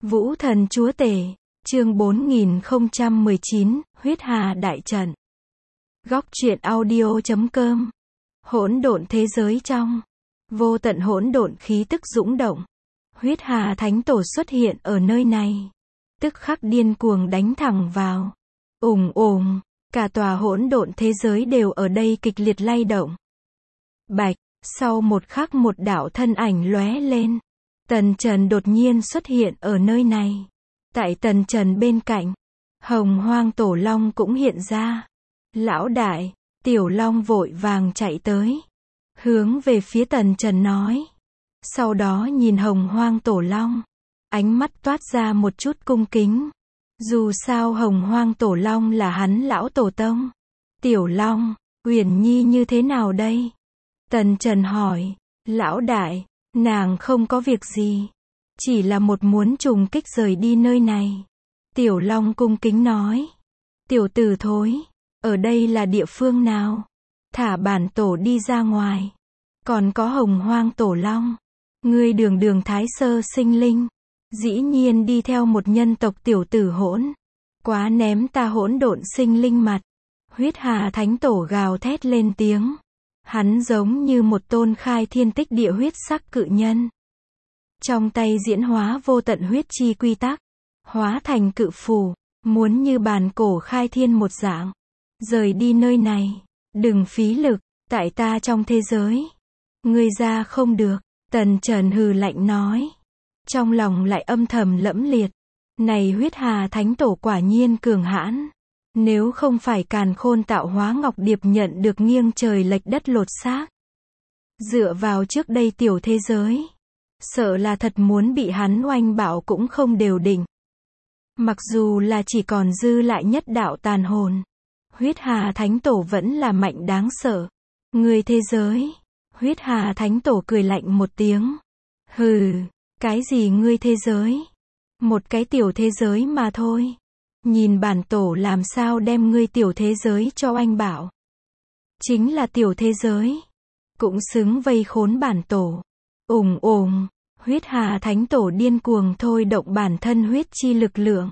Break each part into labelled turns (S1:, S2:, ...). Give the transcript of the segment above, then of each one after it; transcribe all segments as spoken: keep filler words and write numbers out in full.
S1: Vũ thần chúa tể, chương bốn nghìn không trăm mười chín, huyết hà đại trận. Góc truyện audio chấm com. Hỗn độn thế giới trong vô tận hỗn độn khí tức dũng động. Huyết hà thánh tổ xuất hiện ở nơi này, tức khắc điên cuồng đánh thẳng vào. Ùng ùng, cả tòa hỗn độn thế giới đều ở đây kịch liệt lay động. Bạch, sau một khắc một đạo thân ảnh lóe lên. Tần Trần đột nhiên xuất hiện ở nơi này. Tại Tần Trần bên cạnh, Hồng Hoang Tổ Long cũng hiện ra. Lão đại, Tiểu Long vội vàng chạy tới, hướng về phía Tần Trần nói. Sau đó nhìn Hồng Hoang Tổ Long, ánh mắt toát ra một chút cung kính. Dù sao Hồng Hoang Tổ Long là hắn lão tổ tông. Tiểu Long, Uyển Nhi như thế nào đây? Tần Trần hỏi. Lão đại, nàng không có việc gì, chỉ là một muốn trùng kích rời đi nơi này. Tiểu Long cung kính nói. Tiểu tử thối, ở đây là địa phương nào? Thả bản tổ đi ra ngoài. Còn có Hồng Hoang Tổ Long, ngươi đường đường thái sơ sinh linh, dĩ nhiên đi theo một nhân tộc tiểu tử hỗn. Quá ném ta hỗn độn sinh linh mặt. Huyết hà thánh tổ gào thét lên tiếng. Hắn giống như một tôn khai thiên tích địa huyết sắc cự nhân. Trong tay diễn hóa vô tận huyết chi quy tắc, hóa thành cự phù, muốn như bàn cổ khai thiên một dạng. Rời đi nơi này, đừng phí lực, tại ta trong thế giới. Ngươi ra không được, Tần Trần hừ lạnh nói. Trong lòng lại âm thầm lẫm liệt. Này huyết hà thánh tổ quả nhiên cường hãn. Nếu không phải càn khôn tạo hóa ngọc điệp nhận được nghiêng trời lệch đất lột xác. Dựa vào trước đây tiểu thế giới, sợ là thật muốn bị hắn oanh bạo cũng không đều định. Mặc dù là chỉ còn dư lại nhất đạo tàn hồn, huyết hà thánh tổ vẫn là mạnh đáng sợ. Người thế giới, huyết hà thánh tổ cười lạnh một tiếng. Hừ, cái gì ngươi thế giới? Một cái tiểu thế giới mà thôi. Nhìn bản tổ làm sao đem ngươi tiểu thế giới cho oanh bảo. Chính là tiểu thế giới, cũng xứng vây khốn bản tổ. Ùng ùng, huyết hà thánh tổ điên cuồng thôi động bản thân huyết chi lực lượng.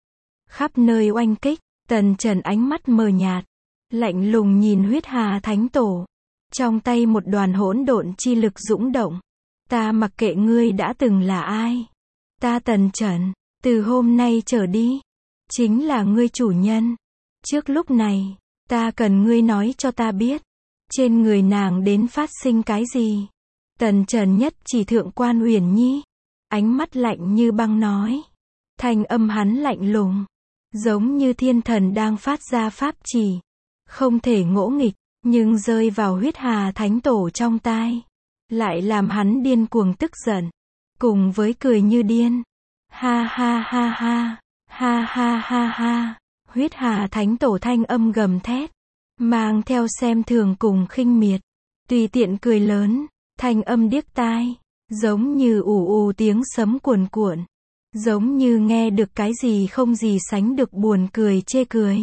S1: Khắp nơi oanh kích, Tần Trần ánh mắt mờ nhạt, lạnh lùng nhìn huyết hà thánh tổ. Trong tay một đoàn hỗn độn chi lực dũng động. Ta mặc kệ ngươi đã từng là ai. Ta Tần Trần, từ hôm nay trở đi, chính là ngươi chủ nhân. Trước lúc này, ta cần ngươi nói cho ta biết, trên người nàng đến phát sinh cái gì. Tần Trần nhất chỉ thượng quan Uyển Nhi, ánh mắt lạnh như băng nói. Thanh âm hắn lạnh lùng, giống như thiên thần đang phát ra pháp chỉ, không thể ngỗ nghịch, nhưng rơi vào huyết hà thánh tổ trong tai, lại làm hắn điên cuồng tức giận, cùng với cười như điên. Ha ha ha ha. Ha ha ha ha, huyết hà thánh tổ thanh âm gầm thét, mang theo xem thường cùng khinh miệt, tùy tiện cười lớn, thanh âm điếc tai, giống như ù ù tiếng sấm cuồn cuộn, giống như nghe được cái gì không gì sánh được buồn cười chê cười.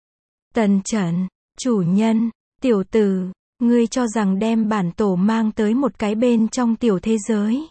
S1: Tần Trần, chủ nhân, tiểu tử, ngươi cho rằng đem bản tổ mang tới một cái bên trong tiểu thế giới,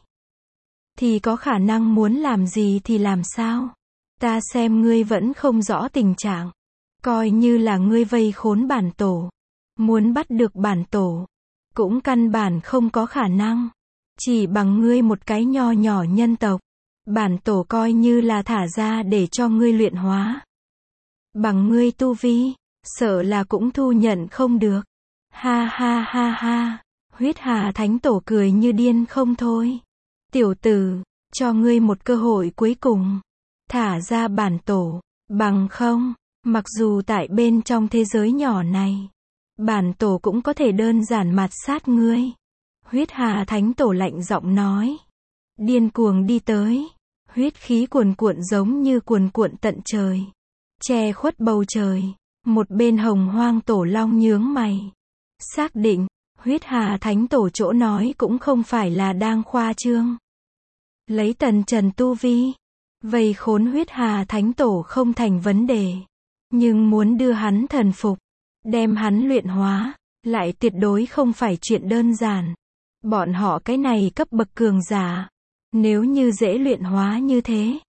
S1: thì có khả năng muốn làm gì thì làm sao? Ta xem ngươi vẫn không rõ tình trạng. Coi như là ngươi vây khốn bản tổ, muốn bắt được bản tổ, cũng căn bản không có khả năng. Chỉ bằng ngươi một cái nho nhỏ nhân tộc, bản tổ coi như là thả ra để cho ngươi luyện hóa. Bằng ngươi tu vi, sợ là cũng thu nhận không được. Ha ha ha ha, huyết hà thánh tổ cười như điên không thôi. Tiểu tử, cho ngươi một cơ hội cuối cùng. Thả ra bản tổ, bằng không, mặc dù tại bên trong thế giới nhỏ này, bản tổ cũng có thể đơn giản mạt sát ngươi. Huyết hà thánh tổ lạnh giọng nói. Điên cuồng đi tới, huyết khí cuồn cuộn giống như cuồn cuộn tận trời, che khuất bầu trời. Một bên Hồng Hoang Tổ Long nhướng mày, xác định, huyết hà thánh tổ chỗ nói cũng không phải là đang khoa trương. Lấy Tần Trần tu vi, vây khốn huyết hà thánh tổ không thành vấn đề. Nhưng muốn đưa hắn thần phục, đem hắn luyện hóa, lại tuyệt đối không phải chuyện đơn giản. Bọn họ cái này cấp bậc cường giả, nếu như dễ luyện hóa như thế,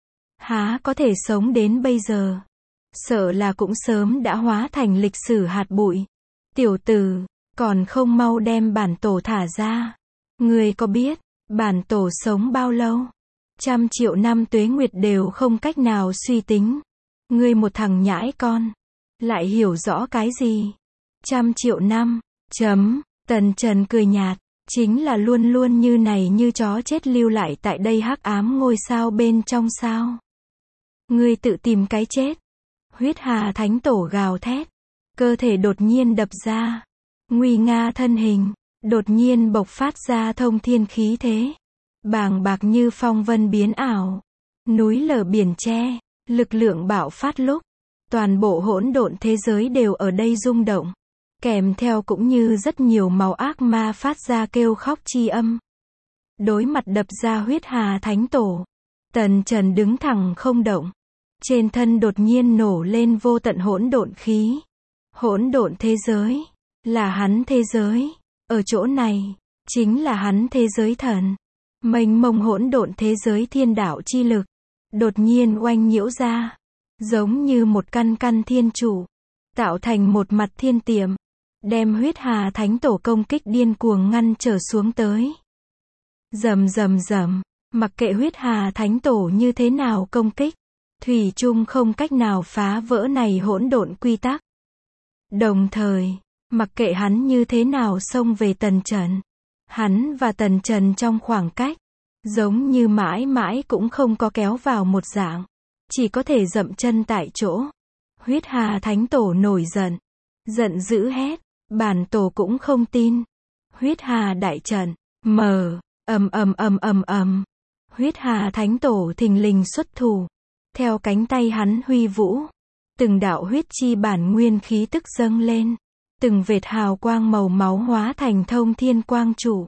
S1: há có thể sống đến bây giờ. Sợ là cũng sớm đã hóa thành lịch sử hạt bụi. Tiểu tử, còn không mau đem bản tổ thả ra. Ngươi có biết, bản tổ sống bao lâu? Trăm triệu năm tuế nguyệt đều không cách nào suy tính. Ngươi một thằng nhãi con, lại hiểu rõ cái gì? Trăm triệu năm, chấm, Tần Trần cười nhạt, chính là luôn luôn như này như chó chết lưu lại tại đây hắc ám ngôi sao bên trong sao. Ngươi tự tìm cái chết. Huyết Hà Thánh Tổ gào thét, cơ thể đột nhiên đập ra, nguy nga thân hình, đột nhiên bộc phát ra thông thiên khí thế, bàng bạc như phong vân biến ảo, núi lở biển che, lực lượng bạo phát lúc, toàn bộ hỗn độn thế giới đều ở đây rung động, kèm theo cũng như rất nhiều màu ác ma phát ra kêu khóc chi âm. Đối mặt đập ra Huyết Hà Thánh Tổ, Tần Trần đứng thẳng không động. Trên thân đột nhiên nổ lên vô tận hỗn độn khí. Hỗn độn thế giới, là hắn thế giới. Ở chỗ này, chính là hắn thế giới thần. Mênh mông hỗn độn thế giới thiên đạo chi lực, đột nhiên oanh nhiễu ra. Giống như một căn căn thiên trụ, tạo thành một mặt thiên tiệm. Đem Huyết Hà Thánh Tổ công kích điên cuồng ngăn trở xuống tới. Rầm rầm rầm, mặc kệ Huyết Hà Thánh Tổ như thế nào công kích, thủy chung không cách nào phá vỡ này hỗn độn quy tắc. Đồng thời, mặc kệ hắn như thế nào xông về Tần Trần, hắn và Tần Trần trong khoảng cách, giống như mãi mãi cũng không có kéo vào một dạng, chỉ có thể dậm chân tại chỗ. Huyết Hà Thánh Tổ nổi giận, giận dữ hét, bản tổ cũng không tin. Huyết Hà đại trận, mở, ầm ầm ầm ầm ầm. Huyết Hà Thánh Tổ thình lình xuất thủ. Theo cánh tay hắn huy vũ, từng đạo huyết chi bản nguyên khí tức dâng lên, từng vệt hào quang màu máu hóa thành thông thiên quang trụ.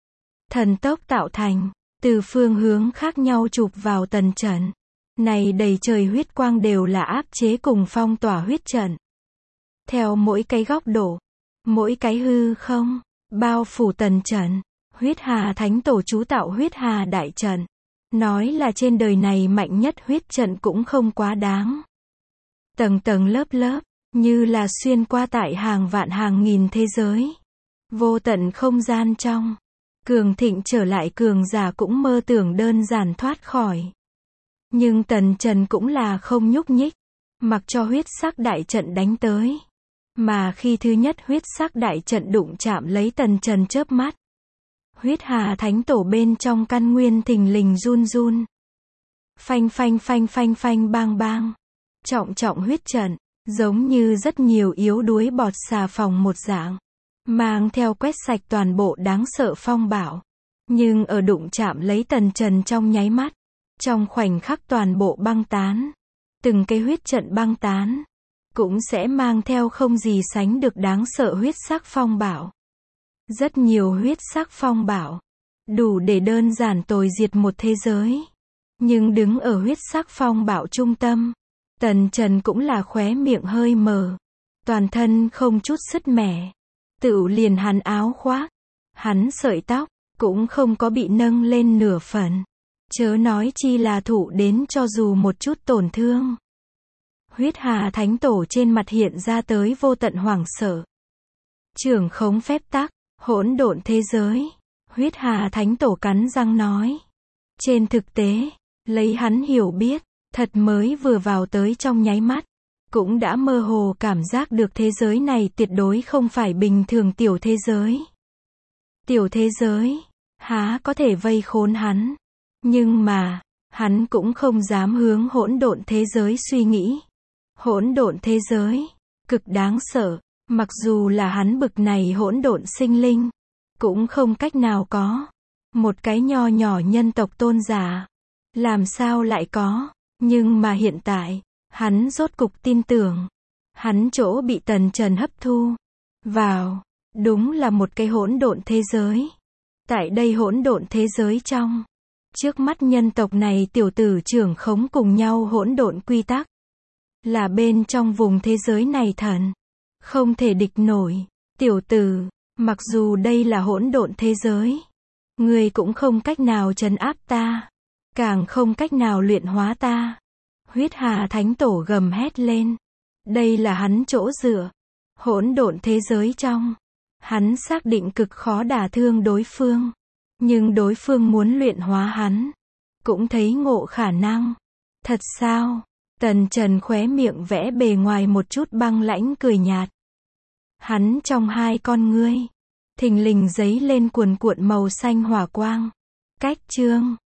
S1: Thần tốc tạo thành, từ phương hướng khác nhau chụp vào Tần Trần. Này đầy trời huyết quang đều là áp chế cùng phong tỏa huyết trận. Theo mỗi cái góc độ, mỗi cái hư không, bao phủ Tần Trần, Huyết Hà Thánh Tổ chú tạo Huyết Hà đại trận. Nói là trên đời này mạnh nhất huyết trận cũng không quá đáng. Tầng tầng lớp lớp, như là xuyên qua tại hàng vạn hàng nghìn thế giới. Vô tận không gian trong. Cường thịnh trở lại cường giả cũng mơ tưởng đơn giản thoát khỏi. Nhưng Tần Trần cũng là không nhúc nhích. Mặc cho huyết sắc đại trận đánh tới. Mà khi thứ nhất huyết sắc đại trận đụng chạm lấy Tần Trần chớp mắt. Huyết Hà Thánh Tổ bên trong căn nguyên thình lình run run. Phanh phanh phanh phanh phanh bang bang. Trọng trọng huyết trận, giống như rất nhiều yếu đuối bọt xà phòng một dạng. Mang theo quét sạch toàn bộ đáng sợ phong bạo. Nhưng ở đụng chạm lấy Tần Trần trong nháy mắt. Trong khoảnh khắc toàn bộ băng tán. Từng cái huyết trận băng tán. Cũng sẽ mang theo không gì sánh được đáng sợ huyết sắc phong bạo. Rất nhiều huyết sắc phong bạo, đủ để đơn giản tồi diệt một thế giới. Nhưng đứng ở huyết sắc phong bạo trung tâm, Tần Trần cũng là khóe miệng hơi mở, toàn thân không chút sứt mẻ. Tựu liền hắn áo khoác, hắn sợi tóc, cũng không có bị nâng lên nửa phần. Chớ nói chi là thụ đến cho dù một chút tổn thương. Huyết Hà Thánh Tổ trên mặt hiện ra tới vô tận hoảng sợ. Trưởng khống phép tắc. Hỗn độn thế giới, Huyết Hà Thánh Tổ cắn răng nói. Trên thực tế, lấy hắn hiểu biết, thật mới vừa vào tới trong nháy mắt, cũng đã mơ hồ cảm giác được thế giới này tuyệt đối không phải bình thường tiểu thế giới. Tiểu thế giới, há có thể vây khốn hắn. Nhưng mà, hắn cũng không dám hướng hỗn độn thế giới suy nghĩ. Hỗn độn thế giới, cực đáng sợ. Mặc dù là hắn bực này hỗn độn sinh linh, cũng không cách nào có. Một cái nho nhỏ nhân tộc tôn giả, làm sao lại có. Nhưng mà hiện tại, hắn rốt cục tin tưởng. Hắn chỗ bị Tần Trần hấp thu vào, đúng là một cái hỗn độn thế giới. Tại đây hỗn độn thế giới trong, trước mắt nhân tộc này tiểu tử trưởng khống cùng nhau hỗn độn quy tắc. Là bên trong vùng thế giới này thần. Không thể địch nổi. Tiểu tử, mặc dù đây là hỗn độn thế giới, ngươi cũng không cách nào trấn áp ta, càng không cách nào luyện hóa ta. Huyết Hà Thánh Tổ gầm hét lên. Đây là hắn chỗ dựa. Hỗn độn thế giới trong. Hắn xác định cực khó đả thương đối phương. Nhưng đối phương muốn luyện hóa hắn. Cũng thấy ngộ khả năng. Thật sao? Tần Trần khóe miệng vẽ bề ngoài một chút băng lãnh cười nhạt. Hắn trong hai con ngươi. Thình lình giấy lên cuồn cuộn màu xanh hỏa quang. Cách chương.